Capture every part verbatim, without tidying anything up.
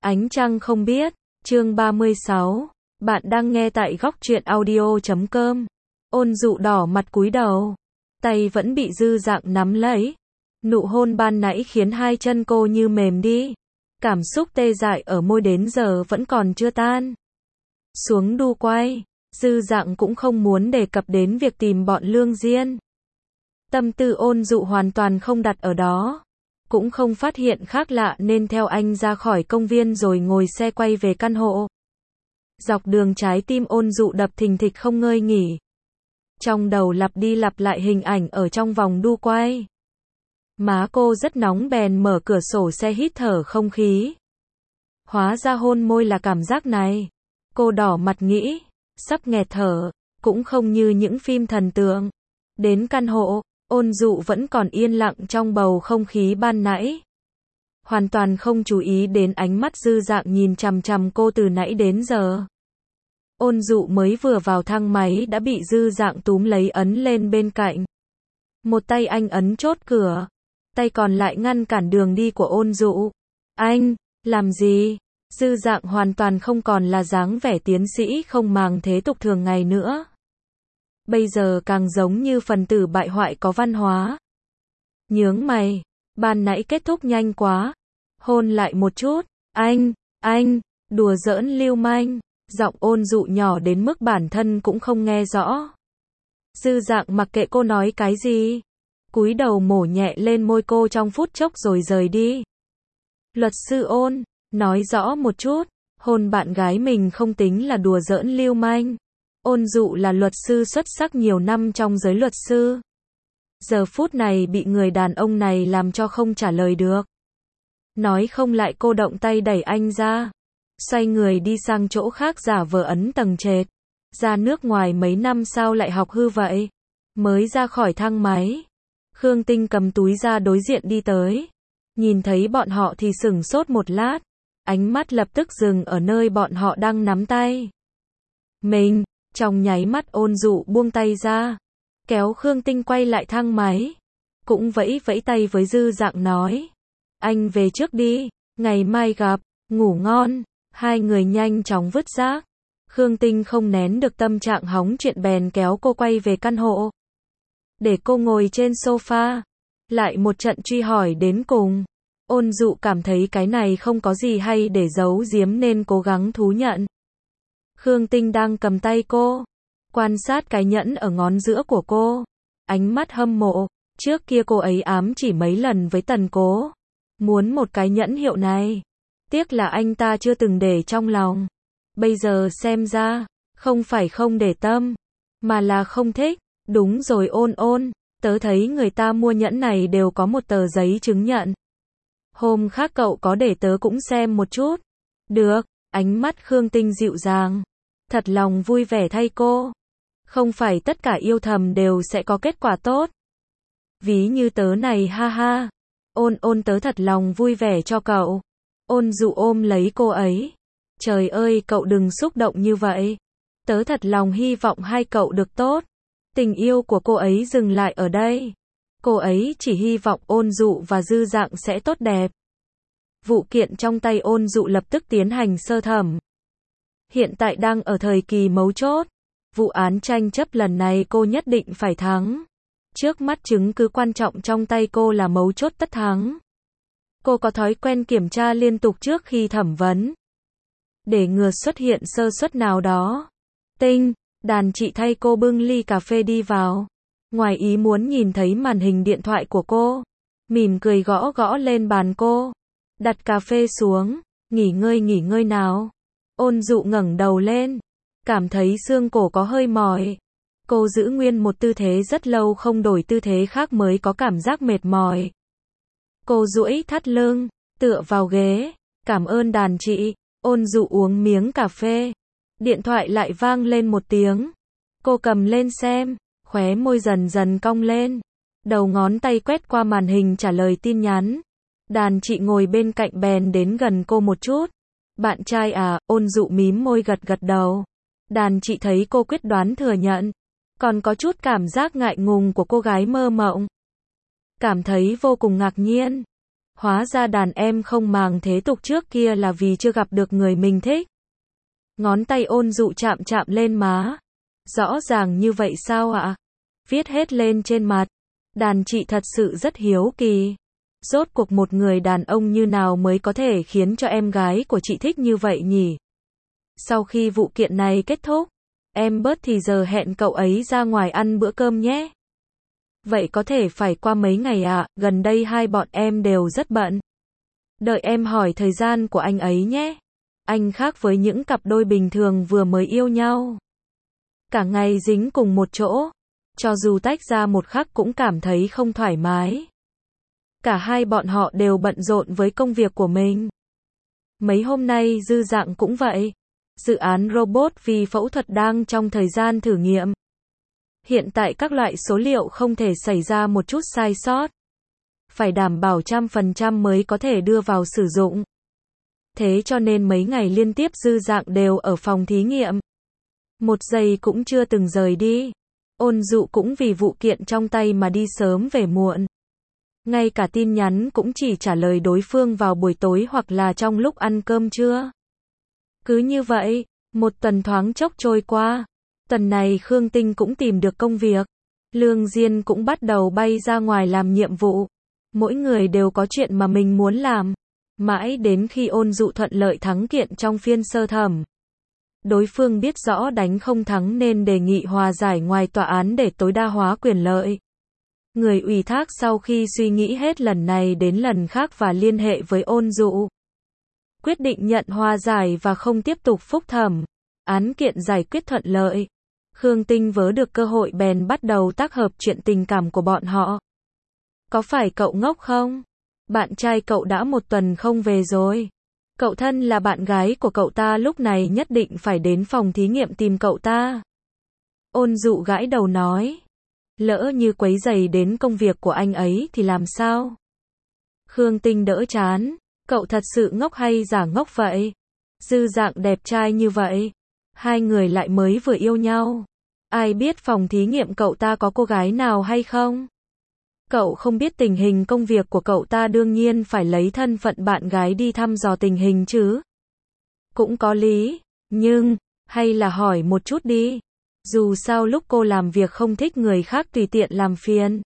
Ánh trăng không biết, chương ba mươi sáu. Bạn đang nghe tại góc truyện audio chấm com. Ôn Dụ đỏ mặt cúi đầu, tay vẫn bị Dư Dạng nắm lấy. Nụ hôn ban nãy khiến hai chân cô như mềm đi. Cảm xúc tê dại ở môi đến giờ vẫn còn chưa tan. Xuống đu quay, Dư Dạng cũng không muốn đề cập đến việc tìm bọn Lương Diên. Tâm tư Ôn Dụ hoàn toàn không đặt ở đó. Cũng không phát hiện khác lạ nên theo anh ra khỏi công viên rồi ngồi xe quay về căn hộ. Dọc đường trái tim Ôn Dụ đập thình thịch không ngơi nghỉ. Trong đầu lặp đi lặp lại hình ảnh ở trong vòng đu quay. Má cô rất nóng bèn mở cửa sổ xe hít thở không khí. Hóa ra hôn môi là cảm giác này. Cô đỏ mặt nghĩ, sắp nghẹt thở, cũng không như những phim thần tượng. Đến căn hộ, Ôn Dụ vẫn còn yên lặng trong bầu không khí ban nãy. Hoàn toàn không chú ý đến ánh mắt Dư Dạng nhìn chằm chằm cô từ nãy đến giờ. Ôn Dụ mới vừa vào thang máy đã bị Dư Dạng túm lấy ấn lên bên cạnh. Một tay anh ấn chốt cửa, tay còn lại ngăn cản đường đi của Ôn Dụ. Anh, làm gì? Dư Dạng hoàn toàn không còn là dáng vẻ tiến sĩ không màng thế tục thường ngày nữa. Bây giờ càng giống như phần tử bại hoại có văn hóa. Nhướng mày, ban nãy kết thúc nhanh quá. Hôn lại một chút. Anh, anh, đùa giỡn lưu manh. Giọng Ôn Dụ nhỏ đến mức bản thân cũng không nghe rõ. Dư Dạng mặc kệ cô nói cái gì. Cúi đầu mổ nhẹ lên môi cô trong phút chốc rồi rời đi. Luật sư Ôn, nói rõ một chút. Hôn bạn gái mình không tính là đùa giỡn lưu manh. Ôn Dụ là luật sư xuất sắc nhiều năm trong giới luật sư. Giờ phút này bị người đàn ông này làm cho không trả lời được. Nói không lại cô động tay đẩy anh ra. Xoay người đi sang chỗ khác giả vờ ấn tầng trệt. Ra nước ngoài mấy năm sao lại học hư vậy? Mới ra khỏi thang máy. Khương Tinh cầm túi ra đối diện đi tới. Nhìn thấy bọn họ thì sửng sốt một lát. Ánh mắt lập tức dừng ở nơi bọn họ đang nắm tay. Mình, trong nháy mắt Ôn Dụ buông tay ra. Kéo Khương Tinh quay lại thang máy. Cũng vẫy vẫy tay với Dư Dạng nói. Anh về trước đi, ngày mai gặp, ngủ ngon. Hai người nhanh chóng vứt rác. Khương Tinh không nén được tâm trạng hóng chuyện bèn kéo cô quay về căn hộ. Để cô ngồi trên sofa. Lại một trận truy hỏi đến cùng. Ôn Dụ cảm thấy cái này không có gì hay để giấu giếm nên cố gắng thú nhận. Khương Tinh đang cầm tay cô. Quan sát cái nhẫn ở ngón giữa của cô. Ánh mắt hâm mộ. Trước kia cô ấy ám chỉ mấy lần với Tần Cố. Muốn một cái nhẫn hiệu này. Tiếc là anh ta chưa từng để trong lòng. Bây giờ xem ra, không phải không để tâm, mà là không thích. Đúng rồi Ôn Ôn, tớ thấy người ta mua nhẫn này đều có một tờ giấy chứng nhận. Hôm khác cậu có để tớ cũng xem một chút. Được, ánh mắt Khương Tinh dịu dàng. Thật lòng vui vẻ thay cô. Không phải tất cả yêu thầm đều sẽ có kết quả tốt. Ví như tớ này ha ha. Ôn Ôn tớ thật lòng vui vẻ cho cậu. Ôn Dụ ôm lấy cô ấy. Trời ơi cậu đừng xúc động như vậy. Tớ thật lòng hy vọng hai cậu được tốt. Tình yêu của cô ấy dừng lại ở đây. Cô ấy chỉ hy vọng Ôn Dụ và Dư Dạng sẽ tốt đẹp. Vụ kiện trong tay Ôn Dụ lập tức tiến hành sơ thẩm. Hiện tại đang ở thời kỳ mấu chốt. Vụ án tranh chấp lần này cô nhất định phải thắng. Trước mắt chứng cứ quan trọng trong tay cô là mấu chốt tất thắng. Cô có thói quen kiểm tra liên tục trước khi thẩm vấn. Để ngừa xuất hiện sơ suất nào đó. Tinh, đàn chị thay cô bưng ly cà phê đi vào. Ngoài ý muốn nhìn thấy màn hình điện thoại của cô. Mỉm cười gõ gõ lên bàn cô. Đặt cà phê xuống. Nghỉ ngơi nghỉ ngơi nào. Ôn Dụ ngẩng đầu lên. Cảm thấy xương cổ có hơi mỏi. Cô giữ nguyên một tư thế rất lâu không đổi tư thế khác mới có cảm giác mệt mỏi. Cô duỗi thắt lưng, tựa vào ghế. Cảm ơn đàn chị. Ôn Dụ uống miếng cà phê. Điện thoại lại vang lên một tiếng. Cô cầm lên xem, khóe môi dần dần cong lên. Đầu ngón tay quét qua màn hình trả lời tin nhắn. Đàn chị ngồi bên cạnh bèn đến gần cô một chút. Bạn trai à? Ôn Dụ mím môi gật gật đầu. Đàn chị thấy cô quyết đoán thừa nhận. Còn có chút cảm giác ngại ngùng của cô gái mơ mộng. Cảm thấy vô cùng ngạc nhiên. Hóa ra đàn em không màng thế tục trước kia là vì chưa gặp được người mình thích. Ngón tay Ôn Dụ chạm chạm lên má. Rõ ràng như vậy sao ạ? Viết hết lên trên mặt. Đàn chị thật sự rất hiếu kỳ. Rốt cuộc một người đàn ông như nào mới có thể khiến cho em gái của chị thích như vậy nhỉ? Sau khi vụ kiện này kết thúc, em bớt thì giờ hẹn cậu ấy ra ngoài ăn bữa cơm nhé. Vậy có thể phải qua mấy ngày ạ, à? Gần đây hai bọn em đều rất bận. Đợi em hỏi thời gian của anh ấy nhé. Anh khác với những cặp đôi bình thường vừa mới yêu nhau. Cả ngày dính cùng một chỗ. Cho dù tách ra một khắc cũng cảm thấy không thoải mái. Cả hai bọn họ đều bận rộn với công việc của mình. Mấy hôm nay Dư Dạng cũng vậy. Dự án robot vì phẫu thuật đang trong thời gian thử nghiệm. Hiện tại các loại số liệu không thể xảy ra một chút sai sót. Phải đảm bảo trăm phần trăm mới có thể đưa vào sử dụng. Thế cho nên mấy ngày liên tiếp Dư Dạng đều ở phòng thí nghiệm. Một giây cũng chưa từng rời đi. Ôn Dụ cũng vì vụ kiện trong tay mà đi sớm về muộn. Ngay cả tin nhắn cũng chỉ trả lời đối phương vào buổi tối hoặc là trong lúc ăn cơm trưa. Cứ như vậy, một tuần thoáng chốc trôi qua. Tuần này Khương Tinh cũng tìm được công việc. Lương Diên cũng bắt đầu bay ra ngoài làm nhiệm vụ. Mỗi người đều có chuyện mà mình muốn làm. Mãi đến khi Ôn Dụ thuận lợi thắng kiện trong phiên sơ thẩm. Đối phương biết rõ đánh không thắng nên đề nghị hòa giải ngoài tòa án để tối đa hóa quyền lợi. Người ủy thác sau khi suy nghĩ hết lần này đến lần khác và liên hệ với Ôn Dụ. Quyết định nhận hòa giải và không tiếp tục phúc thẩm. Án kiện giải quyết thuận lợi. Khương Tinh vớ được cơ hội bèn bắt đầu tác hợp chuyện tình cảm của bọn họ. Có phải cậu ngốc không? Bạn trai cậu đã một tuần không về rồi. Cậu thân là bạn gái của cậu ta lúc này nhất định phải đến phòng thí nghiệm tìm cậu ta. Ôn Dụ gãi đầu nói. Lỡ như quấy rầy đến công việc của anh ấy thì làm sao? Khương Tinh đỡ chán. Cậu thật sự ngốc hay giả ngốc vậy? Dư Dạng đẹp trai như vậy. Hai người lại mới vừa yêu nhau. Ai biết phòng thí nghiệm cậu ta có cô gái nào hay không? Cậu không biết tình hình công việc của cậu ta đương nhiên phải lấy thân phận bạn gái đi thăm dò tình hình chứ. Cũng có lý, nhưng, hay là hỏi một chút đi. Dù sao lúc cô làm việc không thích người khác tùy tiện làm phiền.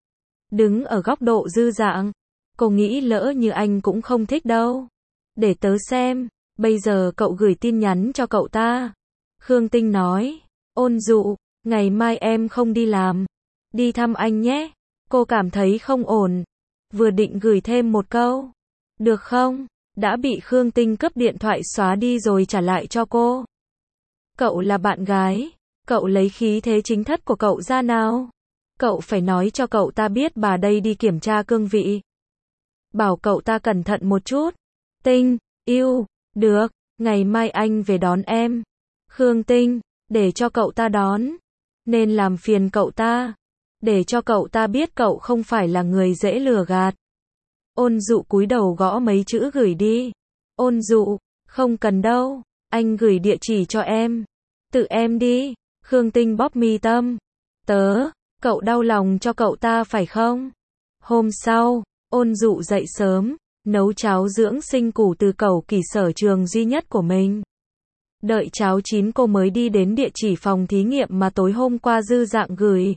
Đứng ở góc độ Dư Dạng, cô nghĩ lỡ như anh cũng không thích đâu. Để tớ xem, bây giờ cậu gửi tin nhắn cho cậu ta. Khương Tinh nói, Ôn Dụ, ngày mai em không đi làm. Đi thăm anh nhé. Cô cảm thấy không ổn. Vừa định gửi thêm một câu. Được không? Đã bị Khương Tinh cướp điện thoại xóa đi rồi trả lại cho cô. Cậu là bạn gái. Cậu lấy khí thế chính thất của cậu ra nào. Cậu phải nói cho cậu ta biết bà đây đi kiểm tra cương vị. Bảo cậu ta cẩn thận một chút. Tinh, yêu, được, ngày mai anh về đón em. Khương Tinh, để cho cậu ta đón. Nên làm phiền cậu ta. Để cho cậu ta biết cậu không phải là người dễ lừa gạt. Ôn Dụ cúi đầu gõ mấy chữ gửi đi. Ôn Dụ, không cần đâu, anh gửi địa chỉ cho em. Tự em đi. Khương Tinh bóp mi tâm. Tớ, cậu đau lòng cho cậu ta phải không? Hôm sau, Ôn Dụ dậy sớm, nấu cháo dưỡng sinh củ từ cẩu kỳ sở trường duy nhất của mình. Đợi cháo chín cô mới đi đến địa chỉ phòng thí nghiệm mà tối hôm qua Dư Dạng gửi.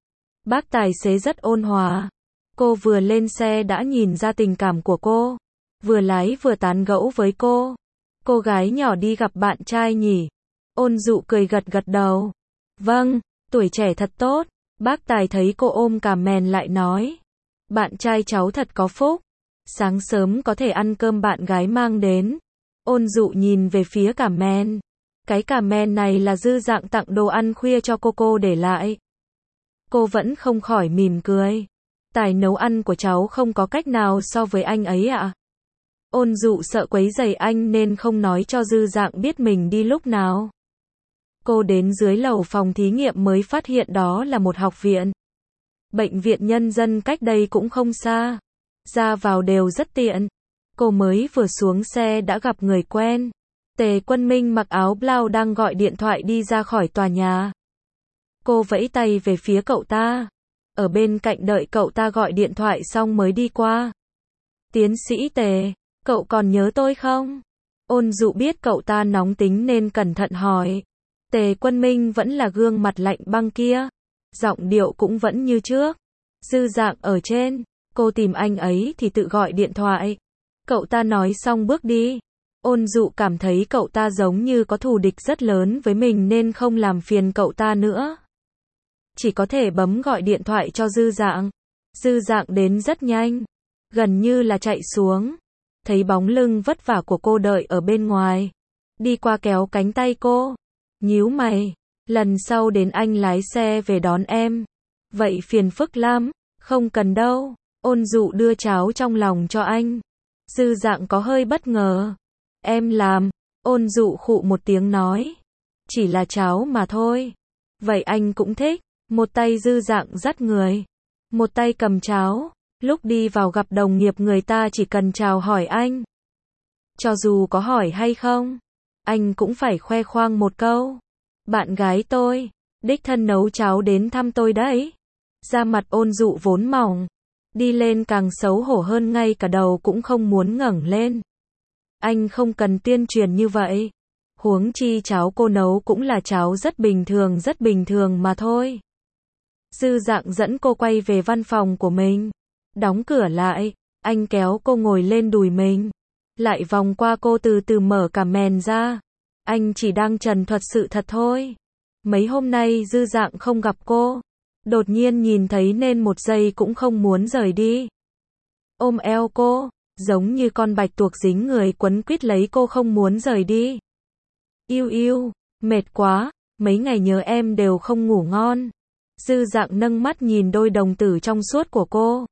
Bác tài xế rất ôn hòa. Cô vừa lên xe đã nhìn ra tình cảm của cô. Vừa lái vừa tán gẫu với cô. Cô gái nhỏ đi gặp bạn trai nhỉ? Ôn Dụ cười gật gật đầu. Vâng, tuổi trẻ thật tốt. Bác tài thấy cô ôm cà mèn lại nói. Bạn trai cháu thật có phúc. Sáng sớm có thể ăn cơm bạn gái mang đến. Ôn Dụ nhìn về phía cà mèn. Cái cà mèn này là Dư Dạng tặng đồ ăn khuya cho cô cô để lại. Cô vẫn không khỏi mỉm cười. Tài nấu ăn của cháu không có cách nào so với anh ấy ạ. À? Ôn Dụ sợ quấy rầy anh nên không nói cho Dư Dạng biết mình đi lúc nào. Cô đến dưới lầu phòng thí nghiệm mới phát hiện đó là một học viện. Bệnh viện nhân dân cách đây cũng không xa. Ra vào đều rất tiện. Cô mới vừa xuống xe đã gặp người quen. Tề Quân Minh mặc áo blau đang gọi điện thoại đi ra khỏi tòa nhà. Cô vẫy tay về phía cậu ta. Ở bên cạnh đợi cậu ta gọi điện thoại xong mới đi qua. Tiến sĩ Tề, cậu còn nhớ tôi không? Ôn Dụ biết cậu ta nóng tính nên cẩn thận hỏi. Tề Quân Minh vẫn là gương mặt lạnh băng kia. Giọng điệu cũng vẫn như trước. Dư Dạng ở trên. Cô tìm anh ấy thì tự gọi điện thoại. Cậu ta nói xong bước đi. Ôn Dụ cảm thấy cậu ta giống như có thù địch rất lớn với mình nên không làm phiền cậu ta nữa. Chỉ có thể bấm gọi điện thoại cho Dư Dạng. Dư Dạng đến rất nhanh. Gần như là chạy xuống. Thấy bóng lưng vất vả của cô đợi ở bên ngoài. Đi qua kéo cánh tay cô. Nhíu mày. Lần sau đến anh lái xe về đón em. Vậy phiền phức lắm. Không cần đâu. Ôn Dụ đưa cháo trong lòng cho anh. Dư Dạng có hơi bất ngờ. Em làm. Ôn Dụ khụ một tiếng nói. Chỉ là cháo mà thôi. Vậy anh cũng thích. Một tay Dư Dạng dắt người. Một tay cầm cháo. Lúc đi vào gặp đồng nghiệp người ta chỉ cần chào hỏi anh. Cho dù có hỏi hay không, anh cũng phải khoe khoang một câu. Bạn gái tôi, đích thân nấu cháo đến thăm tôi đấy. Da mặt Ôn Dụ vốn mỏng. Đi lên càng xấu hổ hơn, ngay cả đầu cũng không muốn ngẩng lên. Anh không cần tuyên truyền như vậy. Huống chi cháo cô nấu cũng là cháo rất bình thường rất bình thường mà thôi. Dư Dạng dẫn cô quay về văn phòng của mình. Đóng cửa lại, anh kéo cô ngồi lên đùi mình. Lại vòng qua cô từ từ mở cả mền ra. Anh chỉ đang trần thuật sự thật thôi. Mấy hôm nay Dư Dạng không gặp cô. Đột nhiên nhìn thấy nên một giây cũng không muốn rời đi. Ôm eo cô, giống như con bạch tuộc dính người quấn quýt lấy cô không muốn rời đi. Yêu yêu, mệt quá, mấy ngày nhớ em đều không ngủ ngon. Dư Dạng nâng mắt nhìn đôi đồng tử trong suốt của cô.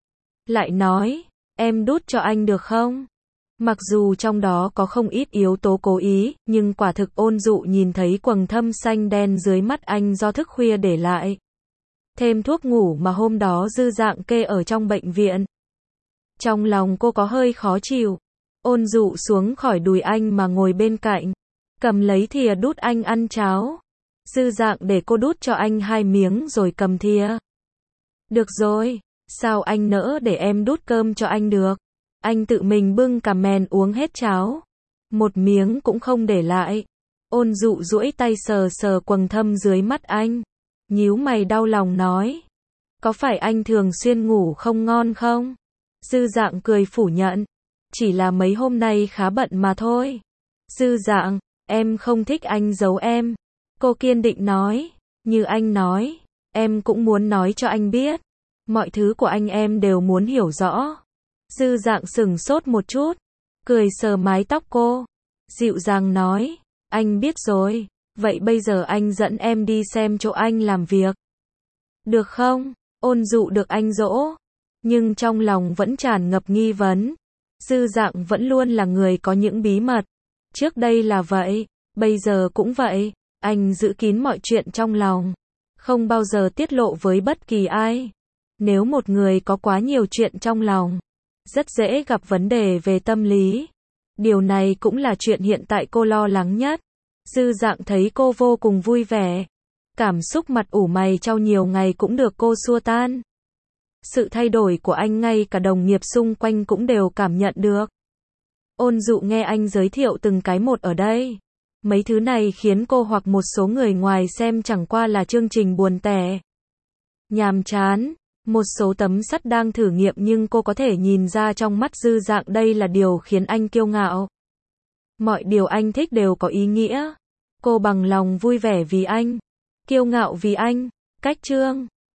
Lại nói, em đút cho anh được không? Mặc dù trong đó có không ít yếu tố cố ý, nhưng quả thực Ôn Dụ nhìn thấy quầng thâm xanh đen dưới mắt anh do thức khuya để lại. Thêm thuốc ngủ mà hôm đó Dư Dạng kê ở trong bệnh viện. Trong lòng cô có hơi khó chịu. Ôn Dụ xuống khỏi đùi anh mà ngồi bên cạnh. Cầm lấy thìa đút anh ăn cháo. Dư Dạng để cô đút cho anh hai miếng rồi cầm thìa. Được rồi, sao anh nỡ để em đút cơm cho anh được? Anh tự mình bưng cả mền uống hết cháo. Một miếng cũng không để lại. Ôn Dụ duỗi tay sờ sờ quầng thâm dưới mắt anh. Nhíu mày đau lòng nói. Có phải anh thường xuyên ngủ không ngon không? Dư Dạng cười phủ nhận. Chỉ là mấy hôm nay khá bận mà thôi. Dư Dạng, em không thích anh giấu em. Cô kiên định nói. Như anh nói, em cũng muốn nói cho anh biết. Mọi thứ của anh em đều muốn hiểu rõ. Dư Dạng sửng sốt một chút. Cười sờ mái tóc cô. Dịu dàng nói. Anh biết rồi. Vậy bây giờ anh dẫn em đi xem chỗ anh làm việc. Được không? Ôn Dụ được anh dỗ. Nhưng trong lòng vẫn tràn ngập nghi vấn. Dư Dạng vẫn luôn là người có những bí mật. Trước đây là vậy. Bây giờ cũng vậy. Anh giữ kín mọi chuyện trong lòng. Không bao giờ tiết lộ với bất kỳ ai. Nếu một người có quá nhiều chuyện trong lòng, rất dễ gặp vấn đề về tâm lý. Điều này cũng là chuyện hiện tại cô lo lắng nhất. Dư Dạng thấy cô vô cùng vui vẻ. Cảm xúc mặt ủ mày trao nhiều ngày cũng được cô xua tan. Sự thay đổi của anh ngay cả đồng nghiệp xung quanh cũng đều cảm nhận được. Ôn Dụ nghe anh giới thiệu từng cái một ở đây. Mấy thứ này khiến cô hoặc một số người ngoài xem chẳng qua là chương trình buồn tẻ, nhàm chán. Một số tấm sắt đang thử nghiệm nhưng cô có thể nhìn ra trong mắt Dư Dạng đây là điều khiến anh kiêu ngạo. Mọi điều anh thích đều có ý nghĩa. Cô bằng lòng vui vẻ vì anh, kiêu ngạo vì anh. Cách chương